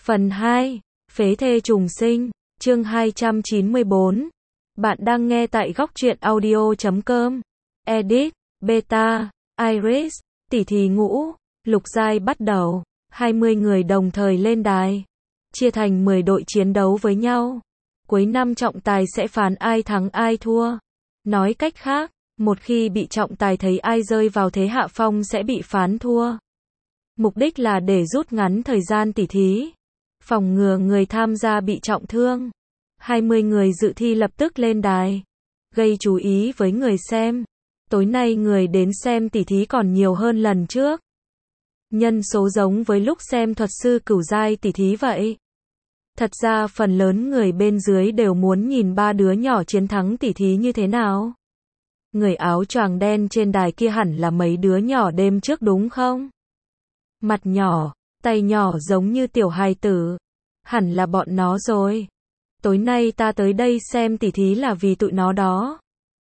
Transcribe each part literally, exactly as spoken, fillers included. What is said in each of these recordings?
Phần hai. Phế thê trùng sinh. Chương hai trăm chín mươi bốn. Bạn đang nghe tại góc truyện audio chấm com. Edit. Beta. Iris. Tỷ thí ngũ. Lục giai bắt đầu. hai mươi người đồng thời lên đài. Chia thành mười đội chiến đấu với nhau. Cuối năm trọng tài sẽ phán ai thắng ai thua. Nói cách khác, một khi bị trọng tài thấy ai rơi vào thế hạ phong sẽ bị phán thua. Mục đích là để rút ngắn thời gian tỉ thí, phòng ngừa người tham gia bị trọng thương. hai mươi người dự thi lập tức lên đài, gây chú ý với người xem. Tối nay người đến xem tỉ thí còn nhiều hơn lần trước. Nhân số giống với lúc xem thuật sư cửu giai tỉ thí vậy. Thật ra phần lớn người bên dưới đều muốn nhìn ba đứa nhỏ chiến thắng tỉ thí như thế nào. Người áo choàng đen trên đài kia hẳn là mấy đứa nhỏ đêm trước đúng không? Mặt nhỏ, tay nhỏ giống như tiểu hài tử. Hẳn là bọn nó rồi. Tối nay ta tới đây xem tỉ thí là vì tụi nó đó.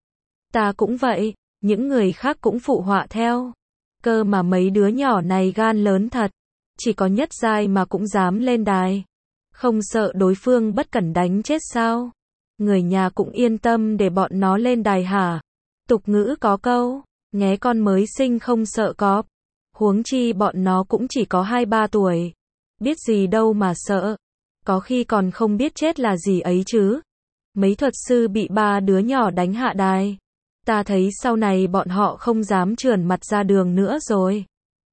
Ta cũng vậy, những người khác cũng phụ họa theo. Cơ mà mấy đứa nhỏ này gan lớn thật. Chỉ có nhất giai mà cũng dám lên đài. Không sợ đối phương bất cẩn đánh chết sao? Người nhà cũng yên tâm để bọn nó lên đài hả? Tục ngữ có câu, nghé con mới sinh không sợ cọp. Huống chi bọn nó cũng chỉ có hai ba tuổi. Biết gì đâu mà sợ. Có khi còn không biết chết là gì ấy chứ. Mấy thuật sư bị ba đứa nhỏ đánh hạ đài. Ta thấy sau này bọn họ không dám trườn mặt ra đường nữa rồi.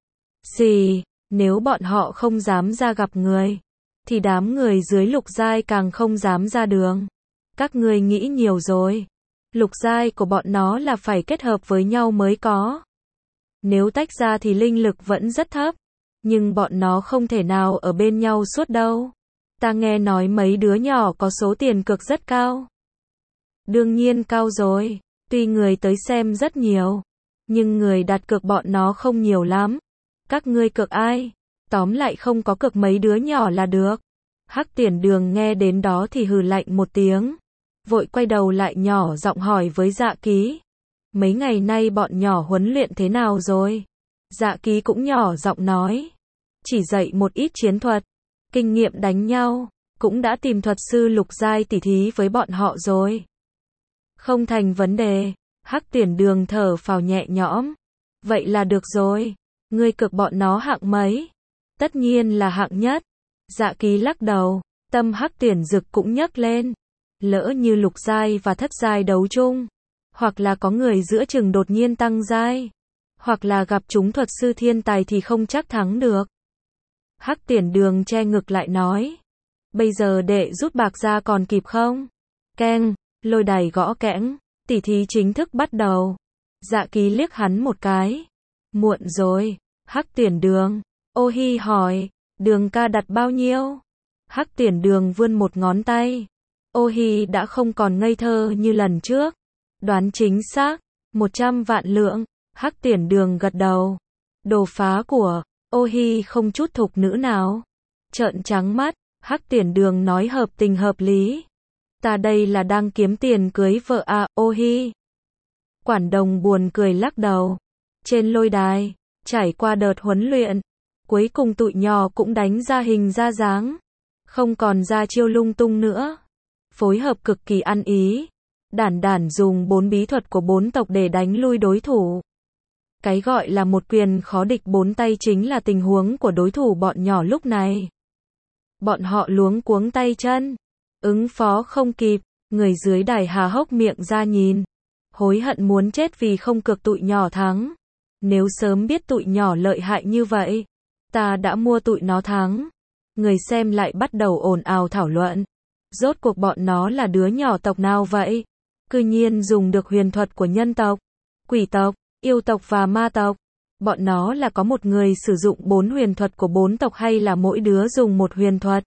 Xì, nếu bọn họ không dám ra gặp người, thì đám người dưới lục giai càng không dám ra đường. Các ngươi nghĩ nhiều rồi. Lục giai của bọn nó là phải kết hợp với nhau mới có. Nếu tách ra thì linh lực vẫn rất thấp. Nhưng bọn nó không thể nào ở bên nhau suốt đâu. Ta nghe nói mấy đứa nhỏ có số tiền cược rất cao. Đương nhiên cao rồi. Tuy người tới xem rất nhiều, nhưng người đặt cược bọn nó không nhiều lắm. Các ngươi cược ai? Tóm lại không có cược mấy đứa nhỏ là được. Hắc Tiền Đường nghe đến đó thì hừ lạnh một tiếng. Vội quay đầu lại nhỏ giọng hỏi với Dạ Ký. Mấy ngày nay bọn nhỏ huấn luyện thế nào rồi? Dạ Ký cũng nhỏ giọng nói. Chỉ dạy một ít chiến thuật, kinh nghiệm đánh nhau, cũng đã tìm thuật sư lục giai tỉ thí với bọn họ rồi. Không thành vấn đề. Hắc Tiền Đường thở phào nhẹ nhõm. Vậy là được rồi. Ngươi cược bọn nó hạng mấy? Tất nhiên là hạng nhất. Dạ Ký lắc đầu. Tâm Hắc Tiền Dực cũng nhấc lên. Lỡ như lục giai và thất giai đấu chung, hoặc là có người giữa chừng đột nhiên tăng giai, hoặc là gặp chúng thuật sư thiên tài thì không chắc thắng được. Hắc Tiền Đường che ngực lại nói. Bây giờ đệ rút bạc ra còn kịp không? Keng, lôi đài gõ kẽng, tỉ thí chính thức bắt đầu. Dạ Ký liếc hắn một cái. Muộn rồi. Hắc Tiền Đường. Ô Hi hỏi. Đường ca đặt bao nhiêu? Hắc Tiền Đường vươn một ngón tay. Ô Hi đã không còn ngây thơ như lần trước. Đoán chính xác. một trăm vạn lượng. Hắc Tiền Đường gật đầu. Đồ phá của. Ô Hi không chút thục nữ nào. Trợn trắng mắt. Hắc Tiền Đường nói hợp tình hợp lý. Ta đây là đang kiếm tiền cưới vợ à, Ô Hi. Quản đồng buồn cười lắc đầu. Trên lôi đài, trải qua đợt huấn luyện, cuối cùng tụi nhỏ cũng đánh ra hình ra dáng. Không còn ra chiêu lung tung nữa. Phối hợp cực kỳ ăn ý. Đản đản dùng bốn bí thuật của bốn tộc để đánh lui đối thủ. Cái gọi là một quyền khó địch bốn tay chính là tình huống của đối thủ bọn nhỏ lúc này. Bọn họ luống cuống tay chân, ứng phó không kịp, người dưới đài há hốc miệng ra nhìn. Hối hận muốn chết vì không cược tụi nhỏ thắng. Nếu sớm biết tụi nhỏ lợi hại như vậy, ta đã mua tụi nó thắng. Người xem lại bắt đầu ồn ào thảo luận. Rốt cuộc bọn nó là đứa nhỏ tộc nào vậy? Cư nhiên dùng được huyền thuật của nhân tộc, quỷ tộc, yêu tộc và ma tộc. Bọn nó là có một người sử dụng bốn huyền thuật của bốn tộc hay là mỗi đứa dùng một huyền thuật?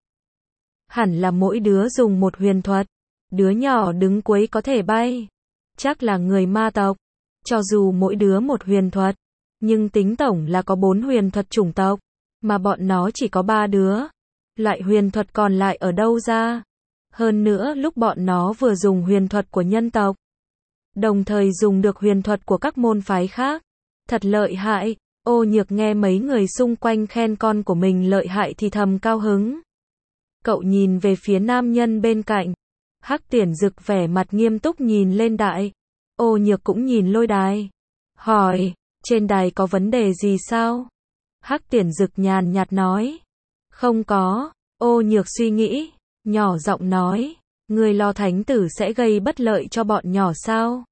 Hẳn là mỗi đứa dùng một huyền thuật. Đứa nhỏ đứng cuối có thể bay. Chắc là người ma tộc. Cho dù mỗi đứa một huyền thuật, nhưng tính tổng là có bốn huyền thuật chủng tộc. Mà bọn nó chỉ có ba đứa. Loại huyền thuật còn lại ở đâu ra? Hơn nữa lúc bọn nó vừa dùng huyền thuật của nhân tộc, đồng thời dùng được huyền thuật của các môn phái khác. Thật lợi hại. Ô Nhược nghe mấy người xung quanh khen con của mình lợi hại thì thầm cao hứng. Cậu nhìn về phía nam nhân bên cạnh. Hắc Tiền Dực vẻ mặt nghiêm túc nhìn lên Đại. Ô Nhược cũng nhìn Lôi Đài. Hỏi, trên đài có vấn đề gì sao? Hắc Tiền Dực nhàn nhạt nói. Không có. Ô Nhược suy nghĩ, nhỏ giọng nói. Người lo thánh tử sẽ gây bất lợi cho bọn nhỏ sao?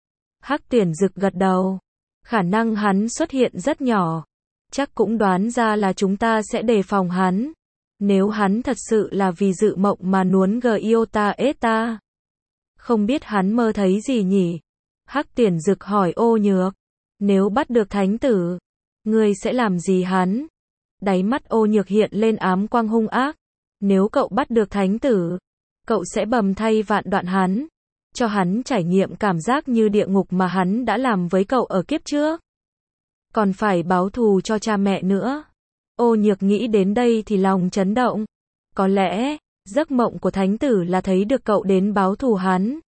Hắc Tiền Dực gật đầu. Khả năng hắn xuất hiện rất nhỏ. Chắc cũng đoán ra là chúng ta sẽ đề phòng hắn. Nếu hắn thật sự là vì dự mộng mà nuốn Giota Eta. Không biết hắn mơ thấy gì nhỉ? Hắc Tiền Dực hỏi Ô Nhược. Nếu bắt được thánh tử, ngươi sẽ làm gì hắn? Đáy mắt Ô Nhược hiện lên ám quang hung ác. Nếu cậu bắt được thánh tử, cậu sẽ bầm thay vạn đoạn hắn. Cho hắn trải nghiệm cảm giác như địa ngục mà hắn đã làm với cậu ở kiếp trước. Còn phải báo thù cho cha mẹ nữa. Ô Nhược nghĩ đến đây thì lòng chấn động. Có lẽ, giấc mộng của thánh tử là thấy được cậu đến báo thù hắn.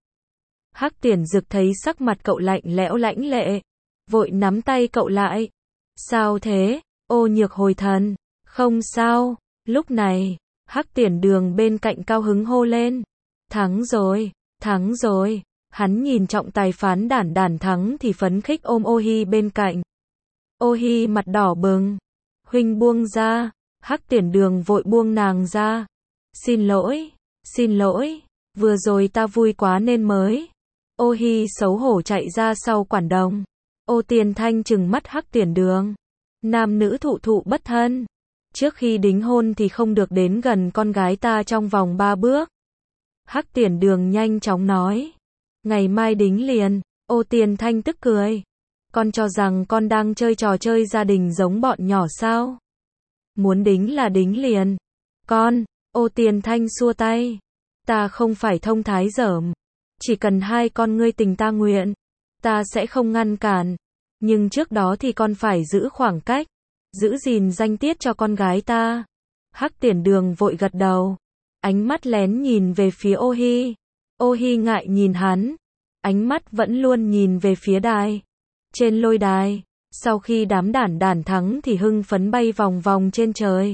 Hắc Tiền Dực thấy sắc mặt cậu lạnh lẽo lãnh lệ. Vội nắm tay cậu lại. Sao thế? Ô Nhược hồi thần. Không sao. Lúc này, Hắc Tiền Đường bên cạnh cao hứng hô lên. Thắng rồi, thắng rồi. Hắn nhìn trọng tài phán đản đản thắng thì phấn khích ôm Ô Hi bên cạnh. Ô Hi mặt đỏ bừng. Huynh buông ra. Hắc Tiền Đường vội buông nàng ra. Xin lỗi, xin lỗi. Vừa rồi ta vui quá nên mới. Ô Hi xấu hổ chạy ra sau quản đồng. Ô Tiền Thanh trừng mắt Hắc Tiền Đường. Nam nữ thụ thụ bất thân. Trước khi đính hôn thì không được đến gần con gái ta trong vòng ba bước. Hắc Tiền Đường nhanh chóng nói. Ngày mai đính liền. Ô Tiền Thanh tức cười. Con cho rằng con đang chơi trò chơi gia đình giống bọn nhỏ sao? Muốn đính là đính liền. Con, Ô Tiền Thanh xua tay. Ta không phải thông thái dởm. Chỉ cần hai con ngươi tình ta nguyện, ta sẽ không ngăn cản. Nhưng trước đó thì con phải giữ khoảng cách, giữ gìn danh tiết cho con gái ta. Hắc Tiền Đường vội gật đầu. Ánh mắt lén nhìn về phía Ô Hi. Ô Hi ngại nhìn hắn. Ánh mắt vẫn luôn nhìn về phía đài. Trên lôi đài, sau khi đám đản đản thắng thì hưng phấn bay vòng vòng trên trời.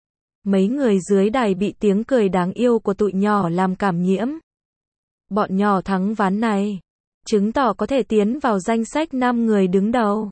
Mấy người dưới đài bị tiếng cười đáng yêu của tụi nhỏ làm cảm nhiễm. Bọn nhỏ thắng ván này, chứng tỏ có thể tiến vào danh sách năm người đứng đầu.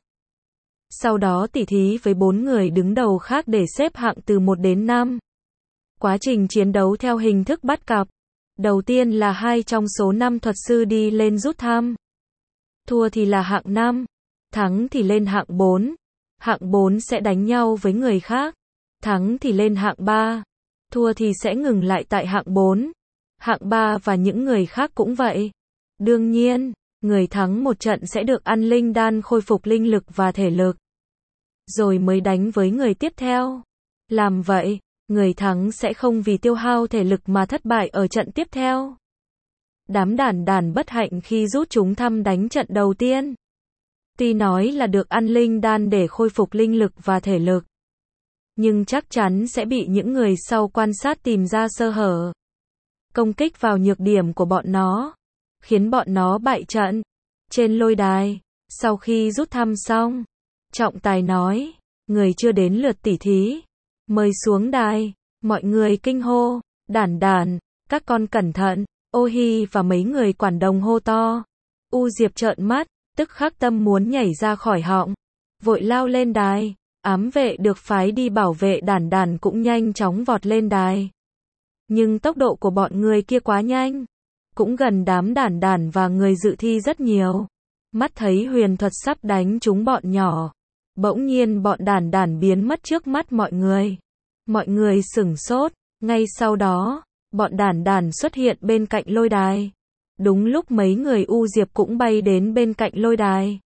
Sau đó tỉ thí với bốn người đứng đầu khác để xếp hạng từ một đến năm. Quá trình chiến đấu theo hình thức bắt cặp. Đầu tiên là hai trong số năm thuật sư đi lên rút thăm. Thua thì là hạng năm, thắng thì lên hạng bốn. Hạng bốn sẽ đánh nhau với người khác. Thắng thì lên hạng ba, thua thì sẽ ngừng lại tại hạng bốn. Hạng ba và những người khác cũng vậy. Đương nhiên, người thắng một trận sẽ được ăn linh đan khôi phục linh lực và thể lực. Rồi mới đánh với người tiếp theo. Làm vậy, người thắng sẽ không vì tiêu hao thể lực mà thất bại ở trận tiếp theo. Đám đản đản bất hạnh khi rút chúng thăm đánh trận đầu tiên. Tuy nói là được ăn linh đan để khôi phục linh lực và thể lực, nhưng chắc chắn sẽ bị những người sau quan sát tìm ra sơ hở. Công kích vào nhược điểm của bọn nó, khiến bọn nó bại trận. Trên lôi đài, sau khi rút thăm xong, trọng tài nói, người chưa đến lượt tỉ thí, mời xuống đài. Mọi người kinh hô, đản đản, các con cẩn thận. Ô Hi và mấy người quản đồng hô to. U Diệp trợn mắt, tức khắc tâm muốn nhảy ra khỏi họng, vội lao lên đài. Ám vệ được phái đi bảo vệ đản đản cũng nhanh chóng vọt lên đài. Nhưng tốc độ của bọn người kia quá nhanh, cũng gần đám đản đản và người dự thi rất nhiều. Mắt thấy huyền thuật sắp đánh trúng bọn nhỏ, bỗng nhiên bọn đản đản biến mất trước mắt mọi người. Mọi người sửng sốt, ngay sau đó, bọn đản đản xuất hiện bên cạnh lôi đài. Đúng lúc mấy người U Diệp cũng bay đến bên cạnh lôi đài,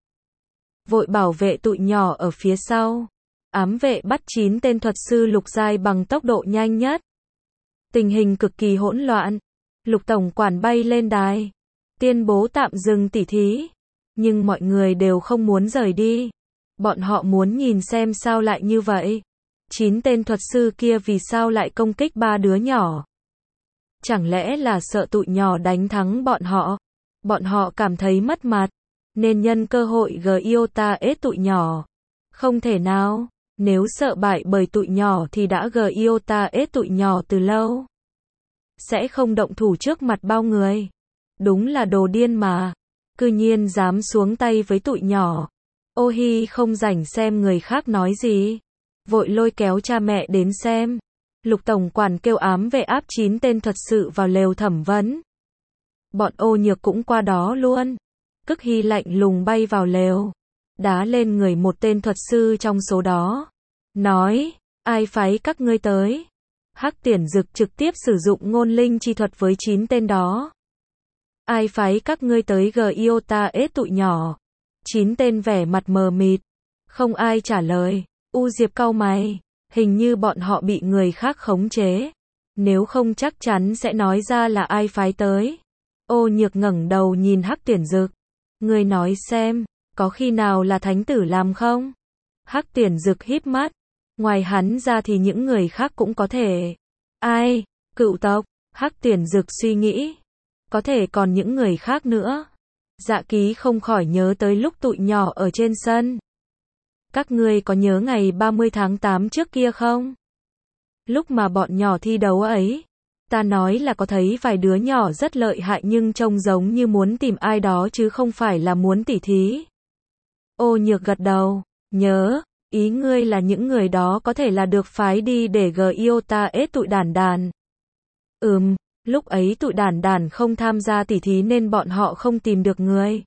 vội bảo vệ tụi nhỏ ở phía sau. Ám vệ bắt chín tên thuật sư lục giai bằng tốc độ nhanh nhất. Tình hình cực kỳ hỗn loạn. Lục tổng quản bay lên đài, tuyên bố tạm dừng tỉ thí. Nhưng mọi người đều không muốn rời đi. Bọn họ muốn nhìn xem sao lại như vậy. Chín tên thuật sư kia vì sao lại công kích ba đứa nhỏ? Chẳng lẽ là sợ tụi nhỏ đánh thắng bọn họ? Bọn họ cảm thấy mất mặt, nên nhân cơ hội Giota ết tụi nhỏ. Không thể nào, nếu sợ bại bởi tụi nhỏ thì đã Giota ết tụi nhỏ từ lâu. sẽ không động thủ trước mặt bao người. Đúng là đồ điên mà. Cư nhiên dám xuống tay với tụi nhỏ. Ô Hi không rảnh xem người khác nói gì. Vội lôi kéo cha mẹ đến xem. Lục tổng quản kêu ám vệ áp chín tên thuật sự vào lều thẩm vấn. Bọn Ô Nhược cũng qua đó luôn. Cức Hi lạnh lùng bay vào lều. Đá lên người một tên thuật sư trong số đó. Nói, ai phái các ngươi tới? Hắc Tiền Dực trực tiếp sử dụng ngôn linh chi thuật với chín tên đó. Ai phái các ngươi tới Giota S tụi nhỏ? Chín tên vẻ mặt mờ mịt. Không ai trả lời. U Diệp cau mày. Hình như bọn họ bị người khác khống chế. Nếu không chắc chắn sẽ nói ra là ai phái tới. Ô Nhược ngẩng đầu nhìn Hắc Tiền Dực. Ngươi nói xem, có khi nào là thánh tử làm không? Hắc Tiền Dực híp mắt. Ngoài hắn ra thì những người khác cũng có thể. Ai? Cựu tộc. Hắc Tiền Dực suy nghĩ. Có thể còn những người khác nữa. Dạ Ký không khỏi nhớ tới lúc tụi nhỏ ở trên sân. Các ngươi có nhớ ngày ba mươi tháng tám trước kia không? Lúc mà bọn nhỏ thi đấu ấy, ta nói là có thấy vài đứa nhỏ rất lợi hại nhưng trông giống như muốn tìm ai đó chứ không phải là muốn tỉ thí. Ô Nhược gật đầu, nhớ, ý ngươi là những người đó có thể là được phái đi để Giota S tụi đàn đàn. Ừm, lúc ấy tụi đàn đàn không tham gia tỉ thí nên bọn họ không tìm được người.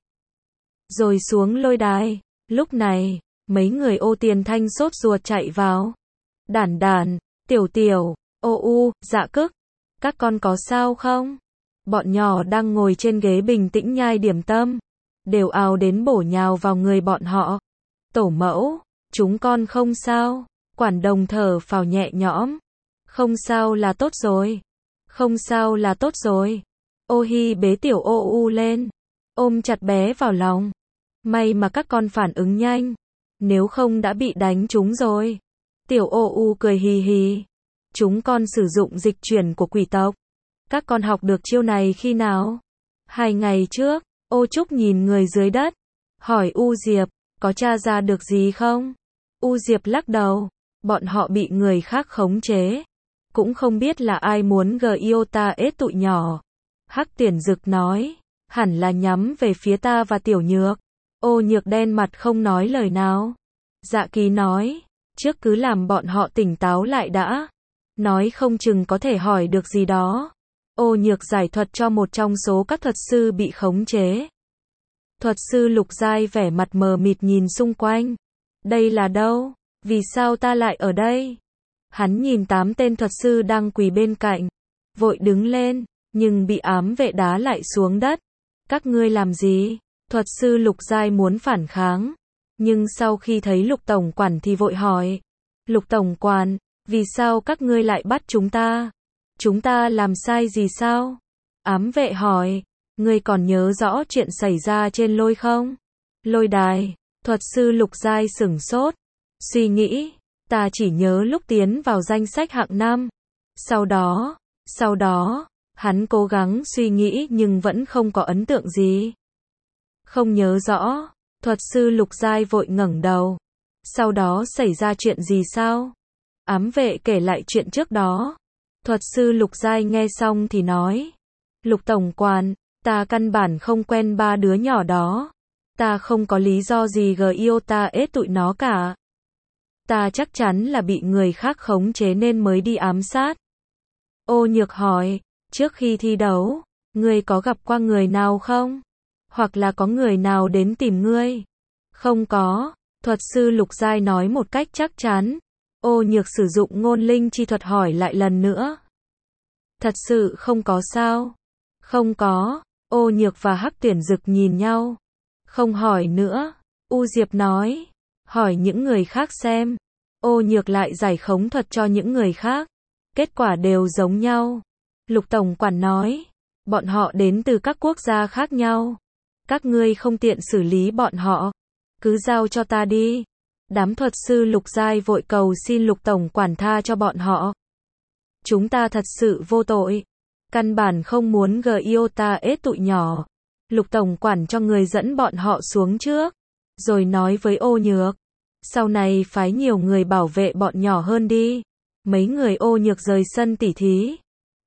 Rồi xuống lôi đài, lúc này, mấy người Ô Tiền Thanh sốt ruột chạy vào. Đàn đàn, Tiểu Tiểu, Ô U, Dạ Cức, các con có sao không? Bọn nhỏ đang ngồi trên ghế bình tĩnh nhai điểm tâm, đều ào đến bổ nhào vào người bọn họ. Tổ mẫu, chúng con không sao. Quản đồng thở phào nhẹ nhõm. Không sao là tốt rồi. Không sao là tốt rồi. Ô Hi bế Tiểu Ô U lên, ôm chặt bé vào lòng. May mà các con phản ứng nhanh, nếu không đã bị đánh trúng rồi. Tiểu Ô U cười hì hì. Chúng con sử dụng dịch chuyển của quỷ tộc. Các con học được chiêu này khi nào? Hai ngày trước. Ô Trúc nhìn người dưới đất, hỏi U Diệp, có tra ra được gì không? U Diệp lắc đầu, bọn họ bị người khác khống chế. Cũng không biết là ai muốn Giota S tụi nhỏ. Hắc Tiền Dực nói, hẳn là nhắm về phía ta và Tiểu Nhược. Ô Nhược đen mặt không nói lời nào. Dạ Ký nói, trước cứ làm bọn họ tỉnh táo lại đã. Nói không chừng có thể hỏi được gì đó. Ô Nhược giải thuật cho một trong số các thuật sư bị khống chế. Thuật sư Lục Giai vẻ mặt mờ mịt nhìn xung quanh. Đây là đâu? Vì sao ta lại ở đây? Hắn nhìn tám tên thuật sư đang quỳ bên cạnh. Vội đứng lên, nhưng bị ám vệ đá lại xuống đất. Các ngươi làm gì? Thuật sư Lục Giai muốn phản kháng. Nhưng sau khi thấy Lục Tổng Quản thì vội hỏi. Lục Tổng Quản, vì sao các ngươi lại bắt chúng ta? Chúng ta làm sai gì sao? Ám vệ hỏi, ngươi còn nhớ rõ chuyện xảy ra trên lôi không? Lôi đài, thuật sư Lục Giai sửng sốt. Suy nghĩ, ta chỉ nhớ lúc tiến vào danh sách hạng năm. Sau đó, sau đó, hắn cố gắng suy nghĩ nhưng vẫn không có ấn tượng gì. Không nhớ rõ, thuật sư Lục Giai vội ngẩng đầu. Sau đó xảy ra chuyện gì sao? Ám vệ kể lại chuyện trước đó. Thuật sư Lục Giai nghe xong thì nói. Lục Tổng Quản, ta căn bản không quen ba đứa nhỏ đó. Ta không có lý do gì Giota S tụi nó cả. Ta chắc chắn là bị người khác khống chế nên mới đi ám sát. Ô Nhược hỏi, trước khi thi đấu, ngươi có gặp qua người nào không? Hoặc là có người nào đến tìm ngươi? Không có, thuật sư Lục Giai nói một cách chắc chắn. Ô Nhược sử dụng ngôn linh chi thuật hỏi lại lần nữa. Thật sự không có sao? Không có. Ô Nhược và Hắc Tiền Dực nhìn nhau. Không hỏi nữa. U Diệp nói. Hỏi những người khác xem. Ô Nhược lại giải khống thuật cho những người khác. Kết quả đều giống nhau. Lục Tổng Quản nói. Bọn họ đến từ các quốc gia khác nhau. Các ngươi không tiện xử lý bọn họ. Cứ giao cho ta đi. Đám thuật sư Lục Giai vội cầu xin Lục Tổng Quản tha cho bọn họ. Chúng ta thật sự vô tội. Căn bản không muốn Giota S tụi nhỏ. Lục Tổng Quản cho người dẫn bọn họ xuống trước. Rồi nói với Ô Nhược. Sau này phái nhiều người bảo vệ bọn nhỏ hơn đi. Mấy người Ô Nhược rời sân tỉ thí.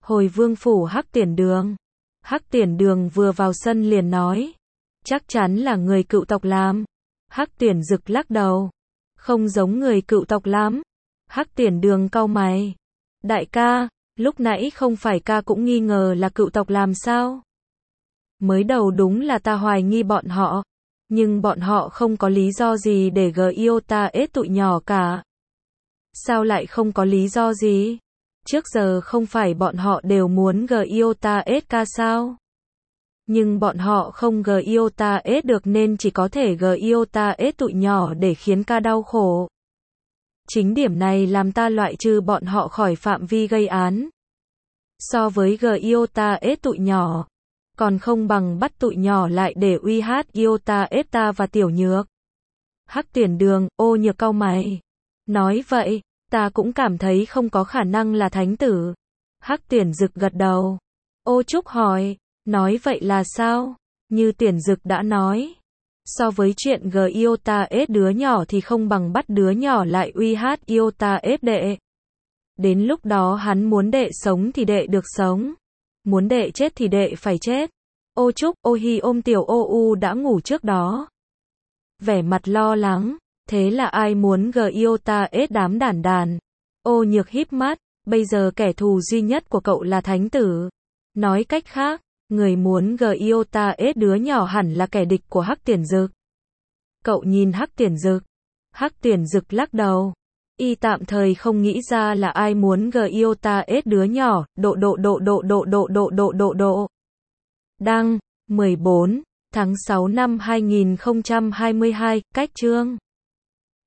Hồi vương phủ Hắc Tiền Đường. Hắc Tiền Đường vừa vào sân liền nói. Chắc chắn là người cựu tộc làm. Hắc Tiền Dực lắc đầu. Không giống người cựu tộc lắm. Hắc Tiền Đường cau mày. Đại ca, lúc nãy không phải ca cũng nghi ngờ là cựu tộc làm sao? Mới đầu đúng là ta hoài nghi bọn họ. Nhưng bọn họ không có lý do gì để gờ yêu ta ết tụi nhỏ cả. Sao lại không có lý do gì? Trước giờ không phải bọn họ đều muốn gờ yêu ta ết ca sao? Nhưng bọn họ không gờ yêu ta ết được nên chỉ có thể gờ yêu ta ết tụi nhỏ để khiến ca đau khổ. Chính điểm này làm ta loại trừ bọn họ khỏi phạm vi gây án. So với gờ yêu ta ết tụi nhỏ, còn không bằng bắt tụi nhỏ lại để uy hát yêu ta ết ta và Tiểu Nhược. Hắc Tiền Đường, Ô Nhược cau mày. Nói vậy, ta cũng cảm thấy không có khả năng là thánh tử. Hắc Tiền Dực gật đầu. Ô Trúc hỏi, nói vậy là sao? Như Tiền Dực đã nói, so với chuyện gờ yêu ta ết đứa nhỏ thì không bằng bắt đứa nhỏ lại uy hát yêu ta ết đệ. Đến lúc đó hắn muốn đệ sống thì đệ được sống, muốn đệ chết thì đệ phải chết. Ô Trúc, Ô Hi ôm Tiểu Ô U đã ngủ trước đó. Vẻ mặt lo lắng, thế là ai muốn gờ yêu ta ết đám đản đàn? Ô Nhược híp mắt, bây giờ kẻ thù duy nhất của cậu là thánh tử. Nói cách khác, người muốn gờ yêu ta ết đứa nhỏ hẳn là kẻ địch của Hắc Tiền Dực. Cậu nhìn Hắc Tiền Dực. Hắc Tiền Dực lắc đầu. Y tạm thời không nghĩ ra là ai muốn gờ yêu ta ết đứa nhỏ. Độ độ độ độ độ độ độ độ độ độ. Đăng, mười bốn tháng sáu năm hai nghìn không trăm hai mươi hai, cách chương.